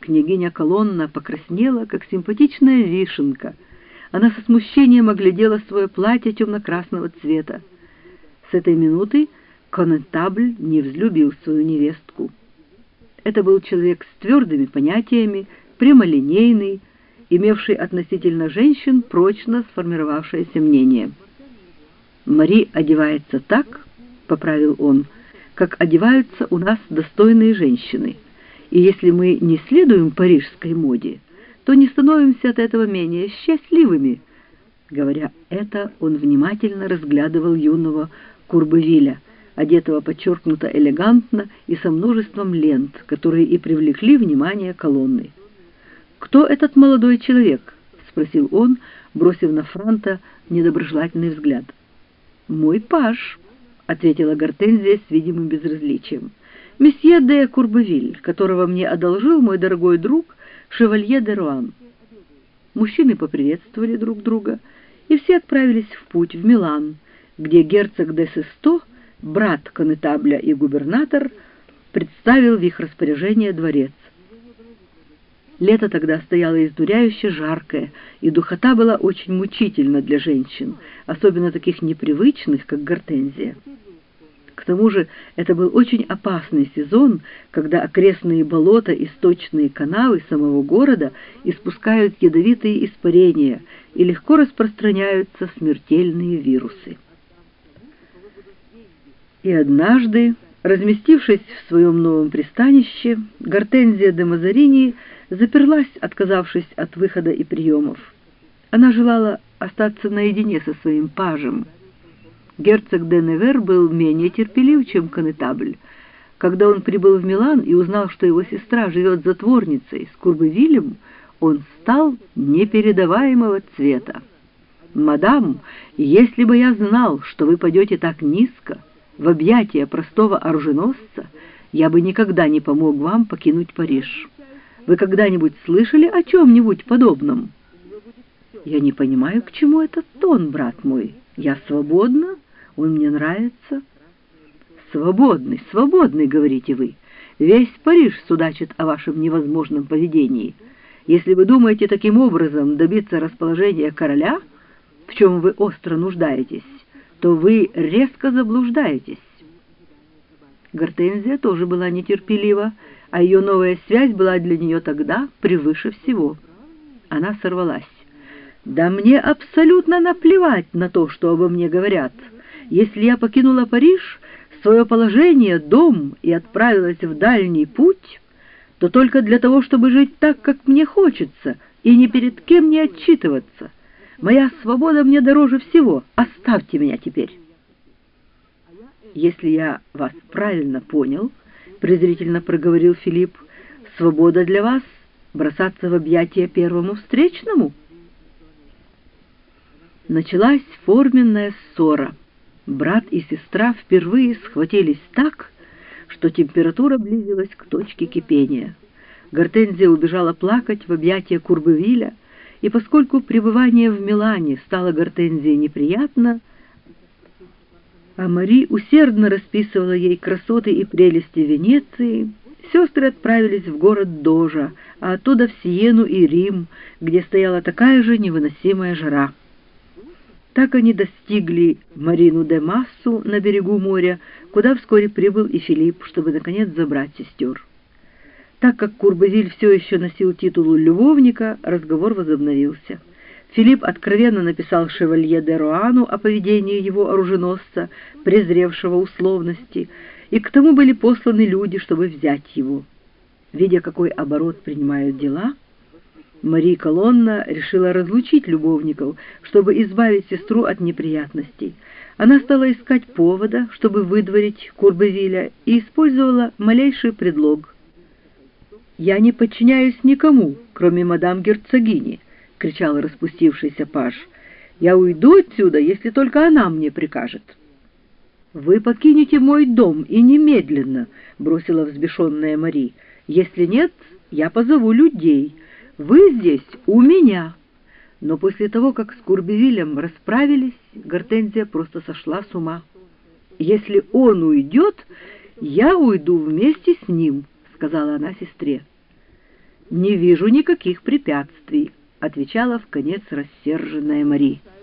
Княгиня Колонна покраснела, как симпатичная вишенка. Она со смущением оглядела свое платье темно-красного цвета. С этой минуты коннетабль не взлюбил свою невестку. Это был человек с твердыми понятиями, прямолинейный, имевший относительно женщин прочно сформировавшееся мнение. «Мари одевается так, — поправил он, — как одеваются у нас достойные женщины, и если мы не следуем парижской моде, то не становимся от этого менее счастливыми». Говоря это, он внимательно разглядывал юного Курбевиля, одетого подчеркнуто элегантно и со множеством лент, которые и привлекли внимание Колонны. «Кто этот молодой человек?» — спросил он, бросив на Франта недоброжелательный взгляд. «Мой паж», — ответила Гортензия с видимым безразличием. «Месье де Курбевиль, которого мне одолжил мой дорогой друг шевалье де Руан». Мужчины поприветствовали друг друга, и все отправились в путь в Милан, где герцог де Сесто, брат коннетабля и губернатор, представил в их распоряжение дворец. Лето тогда стояло изнуряюще жаркое, и духота была очень мучительна для женщин, особенно таких непривычных, как Гортензия. К тому же это был очень опасный сезон, когда окрестные болота и сточные канавы самого города испускают ядовитые испарения и легко распространяются смертельные вирусы. И однажды, разместившись в своем новом пристанище, Гортензия де Мазарини заперлась, отказавшись от выхода и приемов. Она желала остаться наедине со своим пажем. Герцог де Невер был менее терпелив, чем коннетабль. Когда он прибыл в Милан и узнал, что его сестра живет затворницей с Курбевилем, он стал непередаваемого цвета. «Мадам, если бы я знал, что вы пойдете так низко, в объятия простого оруженосца, я бы никогда не помог вам покинуть Париж. Вы когда-нибудь слышали о чем-нибудь подобном?» «Я не понимаю, к чему этот тон, брат мой. Я свободна, он мне нравится». «Свободный, свободный, — говорите вы. Весь Париж судачит о вашем невозможном поведении. Если вы думаете таким образом добиться расположения короля, в чем вы остро нуждаетесь, то вы резко заблуждаетесь». Гортензия тоже была нетерпелива, а ее новая связь была для нее тогда превыше всего. Она сорвалась. «Да мне абсолютно наплевать на то, что обо мне говорят. Если я покинула Париж, свое положение, дом и отправилась в дальний путь, то только для того, чтобы жить так, как мне хочется, и ни перед кем не отчитываться. Моя свобода мне дороже всего. Оставьте меня теперь». «Если я вас правильно понял, — презрительно проговорил Филипп, — свобода для вас — бросаться в объятия первому встречному?» Началась форменная ссора. Брат и сестра впервые схватились так, что температура близилась к точке кипения. Гортензия убежала плакать в объятия Курбевиля, и поскольку пребывание в Милане стало Гортензии неприятно, а Мари усердно расписывала ей красоты и прелести Венеции, сестры отправились в город Дожа, а оттуда в Сиену и Рим, где стояла такая же невыносимая жара. Так они достигли Марину-де-Массу на берегу моря, куда вскоре прибыл и Филипп, чтобы, наконец, забрать сестер. Так как Курбевиль все еще носил титул любовника, разговор возобновился. Филипп откровенно написал шевалье де Руану о поведении его оруженосца, презревшего условности, и к тому были посланы люди, чтобы взять его. Видя, какой оборот принимают дела, Мари Колонна решила разлучить любовников, чтобы избавить сестру от неприятностей. Она стала искать повода, чтобы выдворить Курбевиля, и использовала малейший предлог. «Я не подчиняюсь никому, кроме мадам герцогини», — кричал распустившийся паж. «Я уйду отсюда, если только она мне прикажет». «Вы покинете мой дом, и немедленно», — бросила взбешенная Мари. «Если нет, я позову людей. Вы здесь у меня». Но после того, как с Курбевилем расправились, Гортензия просто сошла с ума. «Если он уйдет, я уйду вместе с ним», — сказала она сестре. «Не вижу никаких препятствий», — отвечала вконец рассерженная Мари.